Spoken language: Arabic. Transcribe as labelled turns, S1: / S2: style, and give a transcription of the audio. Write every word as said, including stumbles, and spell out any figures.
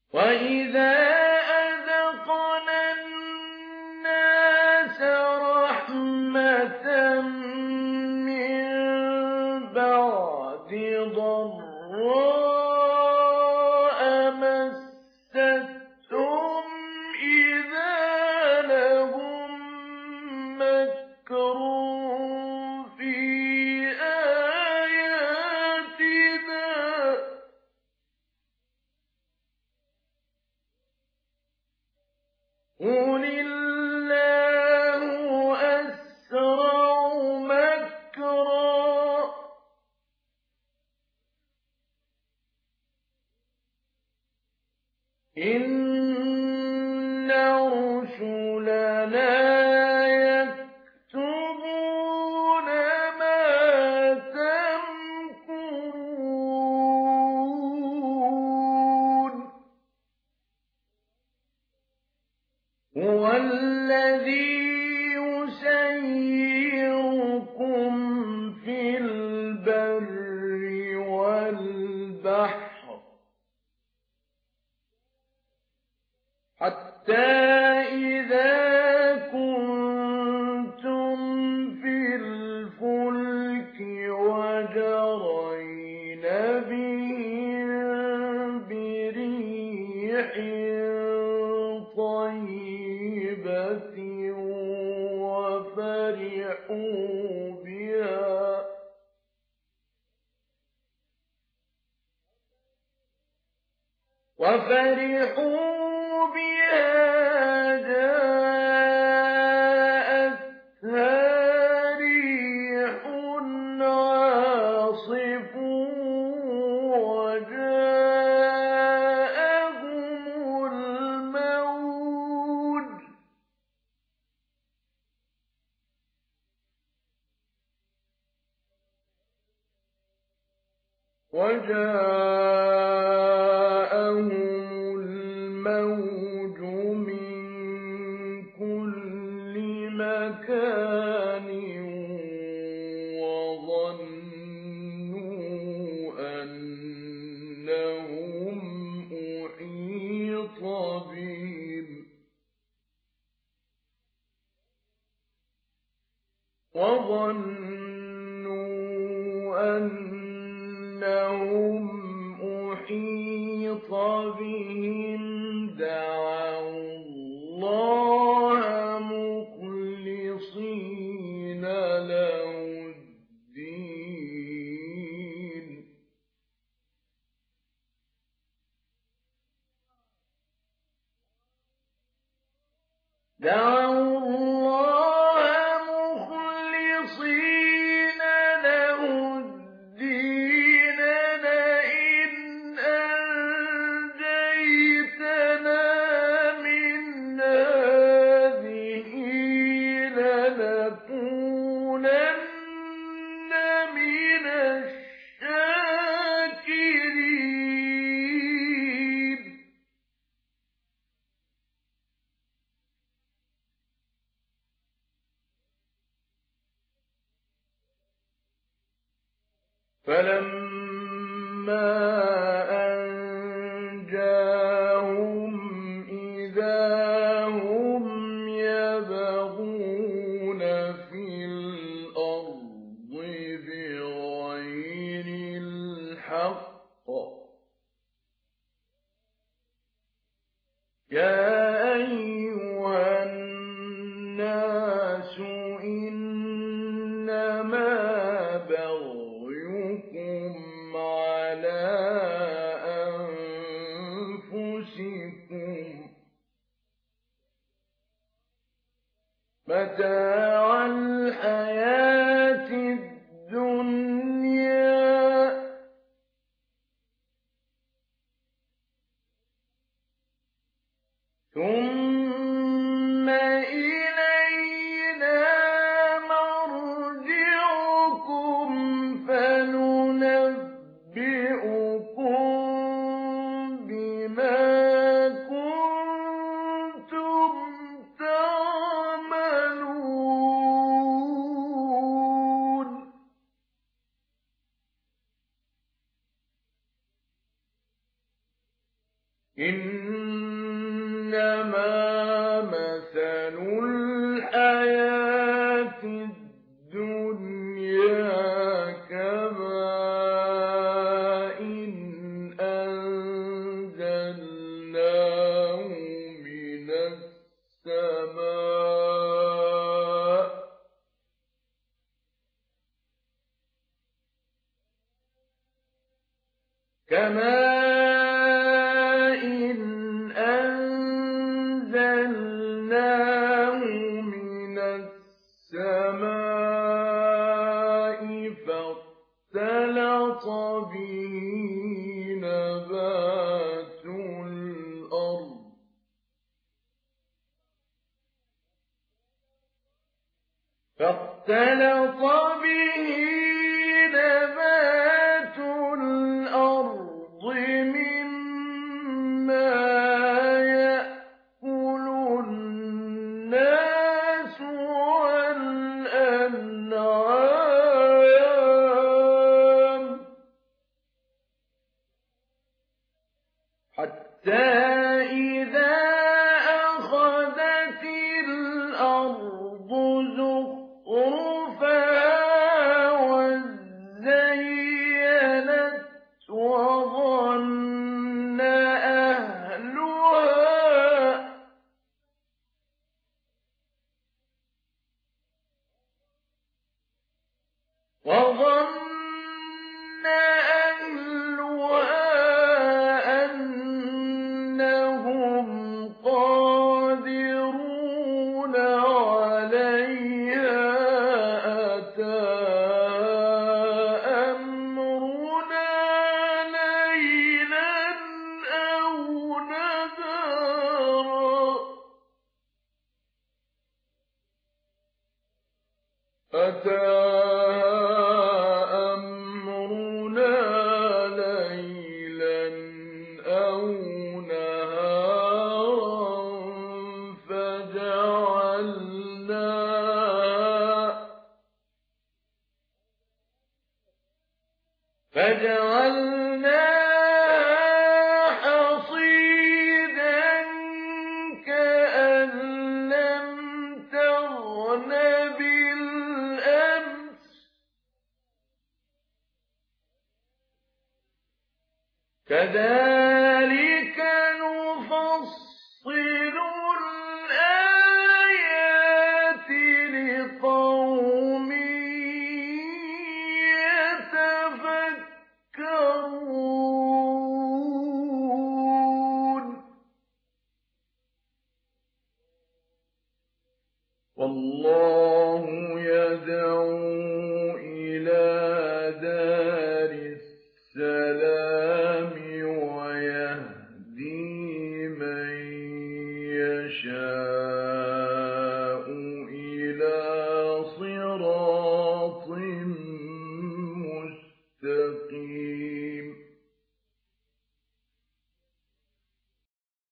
S1: وَإِذَا أَذَقْنَا النَّاسَ رَحْمَةً مِّن بَعْدِ ضَرَّاءَ مَسَّتْهُمْ إِذَا لَهُم مَّكْرٌ فِي آيَاتِنَا قُلِ اللَّهُ أَسْرَعُ مَكْرًا ۚ إِنَّ رُسُلَنَا يَكْتُبُونَ مَا تَمْكُرُونَ هُوَ الَّذِي يُسَيِّرُكُمْ فِي الْبَرِّ وَالْبَحْرِ حَتَّىٰ إِذَا كُنتُمْ فِي الْفُلْكِ وَجَرَيْنَ بِهِم بِرِيحٍ طَيِّبَةٍ وَفَرِحُوا بِهَا وَفَرِحُوا بِهَا جَاءَتْهَا رِيحٌ عَاصِفٌ وَجَاءَهُمُ الْمَوْجُ مِن كُلِّ مَكَانٍ وَظَنُّوا أَنَّهُمْ أُحِيطَ بِهِمْ وَظَنُّوا أَنَّهُمْ أُحِيطَ بِهِمْ دَعَوُا اللَّهَ مُخْلِصِينَ لَهُ الدِّينَ دَعَوُا اللَّهَ مُخْلِصِينَ لَهُ الدِّينَ لَئِنْ أَنجَيْتَنَا مِنْ هَٰذِهِ لَنَكُونَنَّ مِنَ الشَّاكِرِينَ فَلَمَّا أَنجَاهُمْ إِذَا هُمْ يَبْغُونَ فِي الْأَرْضِ بِغَيْرِ الْحَقِّ يَا أَيُّهَا النَّاسُ إِنَّمَا بَغْيُكُمْ عَلَىٰ أَنفُسِكُمْ مَتَاعَ الْحَيَاةِ الدُّنْيَا ثُمَّ إِلَيْنَا مَرْجِعُكُمْ فَنُنَبِّئُكُم بِمَا كُنتُمْ تَعْمَلُونَ إنما مثل الحياة الدنيا كماء أنزلناه من السماء كماء أنزلناه من السماء فاختلط به نبات الأرض فاختلط به نبات الأرض مما يأكل الناس والأنعام حتى إذا أخذت الأرض زخرفها وزينت وظن أهلها وظن أهلها أنهم قادرون عليها أتاها أمرنا ليلا أو نهارا أتاها أمرنا ليلا أو نهارا فجعلناها فجعلناها حصيدا كأن لم تغن بالأمس كذلك نفصل الآيات لقوم يتفكرون والله